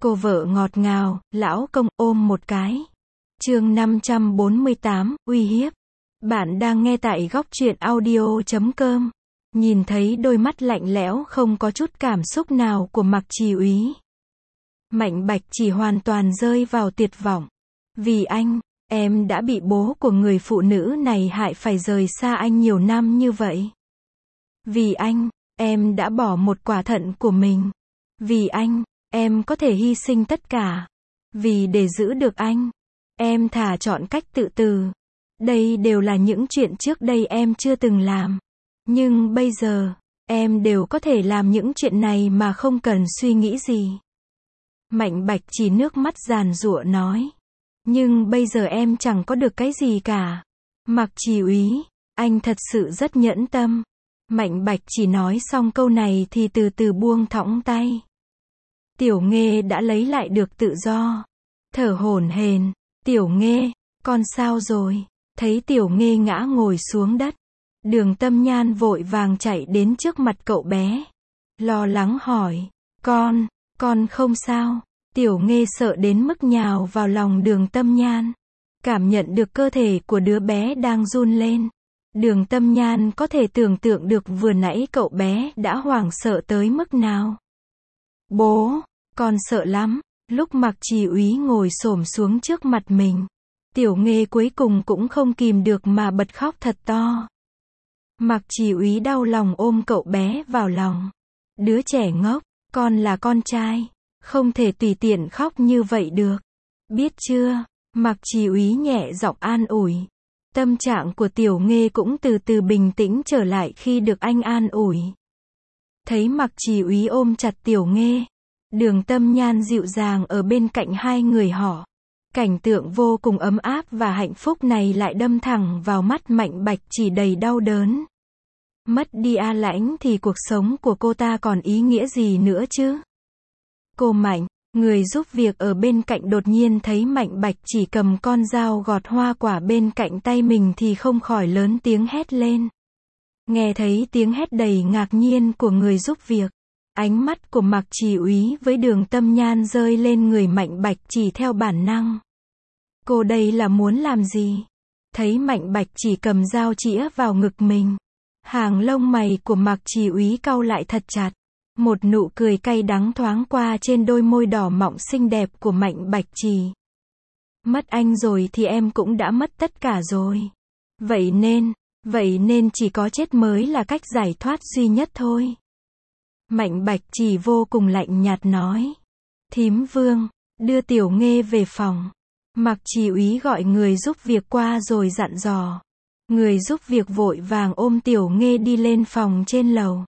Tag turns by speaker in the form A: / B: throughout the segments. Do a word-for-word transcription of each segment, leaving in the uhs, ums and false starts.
A: Cô vợ ngọt ngào, lão công ôm một cái. Chương năm trăm bốn mươi tám, uy hiếp. Bạn đang nghe tại góc truyện audio chấm com. Nhìn thấy đôi mắt lạnh lẽo không có chút cảm xúc nào của Mạc Trì Úy, Mạnh Bạch chỉ hoàn toàn rơi vào tuyệt vọng. Vì anh, em đã bị bố của người phụ nữ này hại phải rời xa anh nhiều năm như vậy. Vì anh, em đã bỏ một quả thận của mình. Vì anh, em có thể hy sinh tất cả. Vì để giữ được anh, em thà chọn cách tự tử. Đây đều là những chuyện trước đây em chưa từng làm. Nhưng bây giờ, em đều có thể làm những chuyện này mà không cần suy nghĩ gì. Mạnh Bạch chỉ nước mắt giàn giụa nói. Nhưng bây giờ em chẳng có được cái gì cả. Mạc Trì Úy, anh thật sự rất nhẫn tâm. Mạnh Bạch chỉ nói xong câu này thì từ từ buông thõng tay. Tiểu Nghê đã lấy lại được tự do. Thở hổn hển, Tiểu Nghê, con sao rồi? Thấy Tiểu Nghê ngã ngồi xuống đất, Đường Tâm Nhan vội vàng chạy đến trước mặt cậu bé. Lo lắng hỏi, con, con không sao. Tiểu Nghê sợ đến mức nhào vào lòng Đường Tâm Nhan. Cảm nhận được cơ thể của đứa bé đang run lên. Đường Tâm Nhan có thể tưởng tượng được vừa nãy cậu bé đã hoảng sợ tới mức nào. Bố, con sợ lắm. Lúc Mạc Trì Úy ngồi xổm xuống trước mặt mình, Tiểu Nghê cuối cùng cũng không kìm được mà bật khóc thật to. Mạc Trì Úy đau lòng ôm cậu bé vào lòng. Đứa trẻ ngốc, con là con trai, không thể tùy tiện khóc như vậy được. Biết chưa? Mạc Trì Úy nhẹ giọng an ủi. Tâm trạng của Tiểu Nghê cũng từ từ bình tĩnh trở lại khi được anh an ủi. Thấy Mạc Trì Úy ôm chặt Tiểu Nghê, Đường Tâm Nhan dịu dàng ở bên cạnh hai người họ. Cảnh tượng vô cùng ấm áp và hạnh phúc này lại đâm thẳng vào mắt Mạnh Bạch chỉ đầy đau đớn. Mất đi A Lãnh thì cuộc sống của cô ta còn ý nghĩa gì nữa chứ? Cô Mạnh, người giúp việc ở bên cạnh đột nhiên thấy Mạnh Bạch chỉ cầm con dao gọt hoa quả bên cạnh tay mình thì không khỏi lớn tiếng hét lên. Nghe thấy tiếng hét đầy ngạc nhiên của người giúp việc, ánh mắt của Mạc Trì Úy với Đường Tâm Nhan rơi lên người Mạnh Bạch chỉ theo bản năng. Cô đây là muốn làm gì? Thấy Mạnh Bạch chỉ cầm dao chĩa vào ngực mình, hàng lông mày của Mạc Trì Úy cau lại thật chặt. Một nụ cười cay đắng thoáng qua trên đôi môi đỏ mọng xinh đẹp của Mạnh Bạch Trì. Mất anh rồi thì em cũng đã mất tất cả rồi. Vậy nên, vậy nên chỉ có chết mới là cách giải thoát duy nhất thôi. Mạnh Bạch Trì vô cùng lạnh nhạt nói. Thím Vương, đưa Tiểu Nghê về phòng. Mạc Trì Úy gọi người giúp việc qua rồi dặn dò. Người giúp việc vội vàng ôm Tiểu Nghê đi lên phòng trên lầu.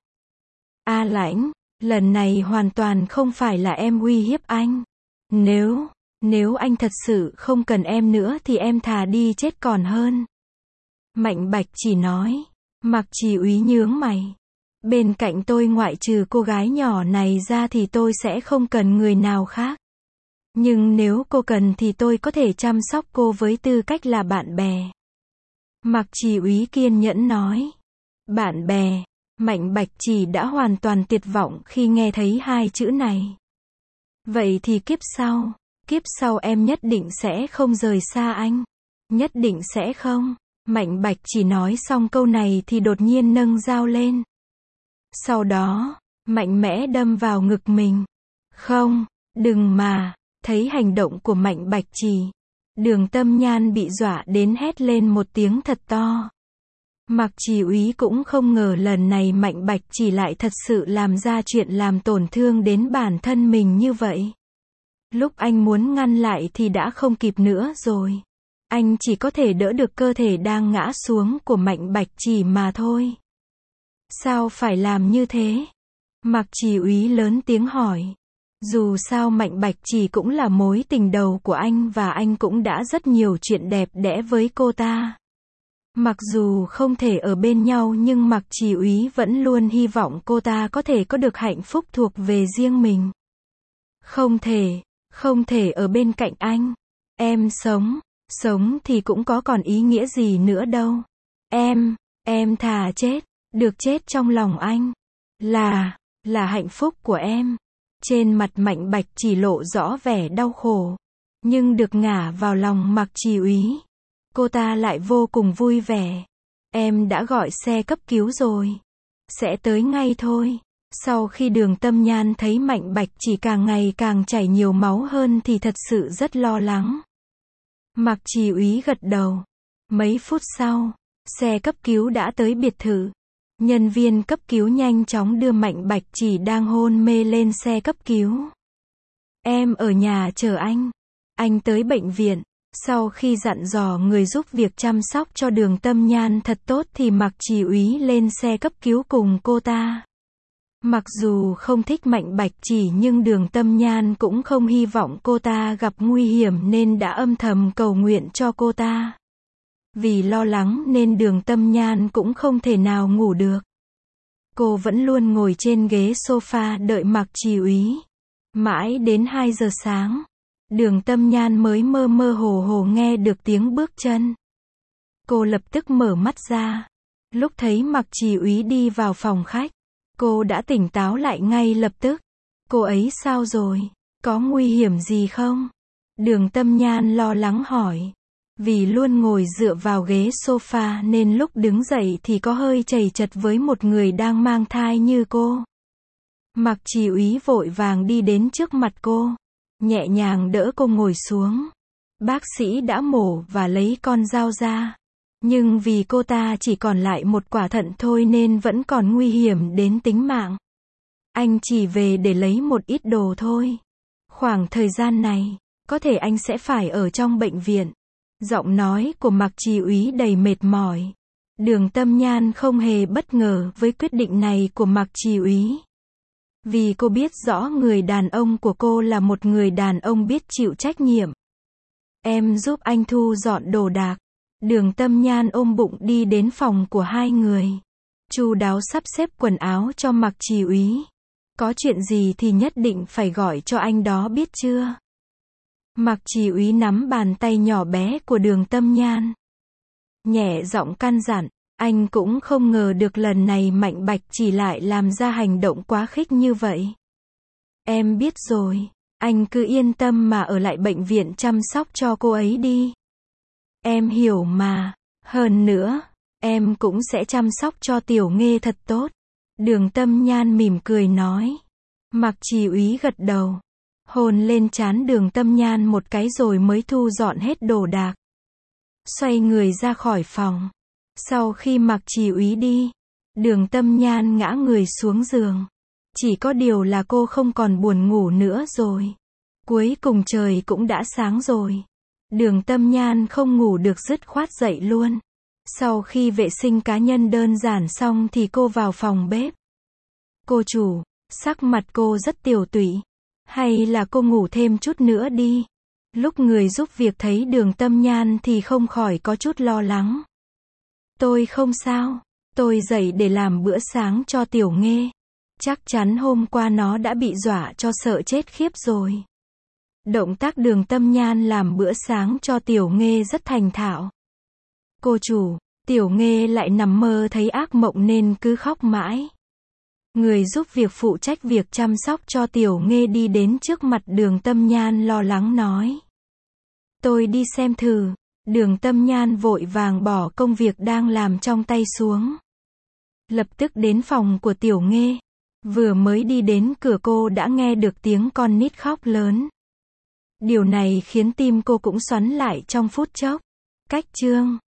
A: A Lãnh, lần này hoàn toàn không phải là em uy hiếp anh. Nếu, nếu anh thật sự không cần em nữa thì em thà đi chết còn hơn. Mạnh Bạch chỉ nói. Mạc Trì Úy nhướng mày. Bên cạnh tôi ngoại trừ cô gái nhỏ này ra thì tôi sẽ không cần người nào khác. Nhưng nếu cô cần thì tôi có thể chăm sóc cô với tư cách là bạn bè. Mạc Trì Úy kiên nhẫn nói. Bạn bè. Mạnh Bạch Trì đã hoàn toàn tuyệt vọng khi nghe thấy hai chữ này. Vậy thì kiếp sau, kiếp sau em nhất định sẽ không rời xa anh. Nhất định sẽ không. Mạnh Bạch chỉ nói xong câu này thì đột nhiên nâng dao lên. Sau đó, mạnh mẽ đâm vào ngực mình. Không, đừng mà. Thấy hành động của Mạnh Bạch Trì, Đường Tâm Nhan bị dọa đến hét lên một tiếng thật to. Mạc Trì Úy cũng không ngờ lần này Mạnh Bạch Trì lại thật sự làm ra chuyện làm tổn thương đến bản thân mình như vậy. Lúc anh muốn ngăn lại thì đã không kịp nữa rồi. Anh chỉ có thể đỡ được cơ thể đang ngã xuống của Mạnh Bạch Trì mà thôi. Sao phải làm như thế? Mạc Trì Úy lớn tiếng hỏi. Dù sao Mạnh Bạch Trì cũng là mối tình đầu của anh và anh cũng đã rất nhiều chuyện đẹp đẽ với cô ta. Mặc dù không thể ở bên nhau nhưng Mạc Trì Úy vẫn luôn hy vọng cô ta có thể có được hạnh phúc thuộc về riêng mình. Không thể, không thể ở bên cạnh anh. Em sống, sống thì cũng có còn ý nghĩa gì nữa đâu. Em, em thà chết, được chết trong lòng anh. Là, là hạnh phúc của em. Trên mặt Mạnh Bạch chỉ lộ rõ vẻ đau khổ. Nhưng được ngả vào lòng Mạc Trì Úy, cô ta lại vô cùng vui vẻ. Em đã gọi xe cấp cứu rồi. Sẽ tới ngay thôi. Sau khi Đường Tâm Nhan thấy Mạnh Bạch chỉ càng ngày càng chảy nhiều máu hơn thì thật sự rất lo lắng. Mạc Trì Úy gật đầu. Mấy phút sau, xe cấp cứu đã tới biệt thự. Nhân viên cấp cứu nhanh chóng đưa Mạnh Bạch chỉ đang hôn mê lên xe cấp cứu. Em ở nhà chờ anh. Anh tới bệnh viện. Sau khi dặn dò người giúp việc chăm sóc cho Đường Tâm Nhan thật tốt thì Mạc Trì Úy lên xe cấp cứu cùng cô ta. Mặc dù không thích Mạnh Bạch chỉ nhưng Đường Tâm Nhan cũng không hy vọng cô ta gặp nguy hiểm nên đã âm thầm cầu nguyện cho cô ta. Vì lo lắng nên Đường Tâm Nhan cũng không thể nào ngủ được. Cô vẫn luôn ngồi trên ghế sofa đợi Mạc Trì Úy. Mãi đến hai giờ sáng, Đường Tâm Nhan mới mơ mơ hồ hồ nghe được tiếng bước chân. Cô lập tức mở mắt ra. Lúc thấy Mạc Trì Úy đi vào phòng khách, cô đã tỉnh táo lại ngay lập tức. Cô ấy sao rồi? Có nguy hiểm gì không? Đường Tâm Nhan lo lắng hỏi. Vì luôn ngồi dựa vào ghế sofa nên lúc đứng dậy thì có hơi chầy chật với một người đang mang thai như cô. Mạc Trì Úy vội vàng đi đến trước mặt cô, nhẹ nhàng đỡ cô ngồi xuống. Bác sĩ đã mổ và lấy con dao ra. Nhưng vì cô ta chỉ còn lại một quả thận thôi nên vẫn còn nguy hiểm đến tính mạng. Anh chỉ về để lấy một ít đồ thôi. Khoảng thời gian này, có thể anh sẽ phải ở trong bệnh viện. Giọng nói của Mạc Trì Úy đầy mệt mỏi. Đường Tâm Nhan không hề bất ngờ với quyết định này của Mạc Trì Úy. Vì cô biết rõ người đàn ông của cô là một người đàn ông biết chịu trách nhiệm. Em giúp anh thu dọn đồ đạc. Đường Tâm Nhan ôm bụng đi đến phòng của hai người. Chu đáo sắp xếp quần áo cho Mạc Trì Úy. Có chuyện gì thì nhất định phải gọi cho anh đó biết chưa? Mạc Trì Úy nắm bàn tay nhỏ bé của Đường Tâm Nhan. Nhẹ giọng căn dặn, anh cũng không ngờ được lần này Mạnh Bạch chỉ lại làm ra hành động quá khích như vậy. Em biết rồi, anh cứ yên tâm mà ở lại bệnh viện chăm sóc cho cô ấy đi. Em hiểu mà, hơn nữa, em cũng sẽ chăm sóc cho Tiểu Nghê thật tốt. Đường Tâm Nhan mỉm cười nói. Mạc Trì Úy gật đầu, hôn lên trán Đường Tâm Nhan một cái rồi mới thu dọn hết đồ đạc. Xoay người ra khỏi phòng. Sau khi Mạc Trì Úy đi, Đường Tâm Nhan ngã người xuống giường. Chỉ có điều là cô không còn buồn ngủ nữa rồi. Cuối cùng trời cũng đã sáng rồi. Đường Tâm Nhan không ngủ được dứt khoát dậy luôn. Sau khi vệ sinh cá nhân đơn giản xong thì cô vào phòng bếp. Cô chủ, sắc mặt cô rất tiều tụy. Hay là cô ngủ thêm chút nữa đi. Lúc người giúp việc thấy Đường Tâm Nhan thì không khỏi có chút lo lắng. Tôi không sao. Tôi dậy để làm bữa sáng cho Tiểu Nghê. Chắc chắn hôm qua nó đã bị dọa cho sợ chết khiếp rồi. Động tác Đường Tâm Nhan làm bữa sáng cho Tiểu Nghê rất thành thạo. Cô chủ, Tiểu Nghê lại nằm mơ thấy ác mộng nên cứ khóc mãi. Người giúp việc phụ trách việc chăm sóc cho Tiểu Nghê đi đến trước mặt Đường Tâm Nhan lo lắng nói. Tôi đi xem thử. Đường Tâm Nhan vội vàng bỏ công việc đang làm trong tay xuống. Lập tức đến phòng của Tiểu Nghê. Vừa mới đi đến cửa cô đã nghe được tiếng con nít khóc lớn. Điều này khiến tim cô cũng xoắn lại trong phút chốc. Cách chương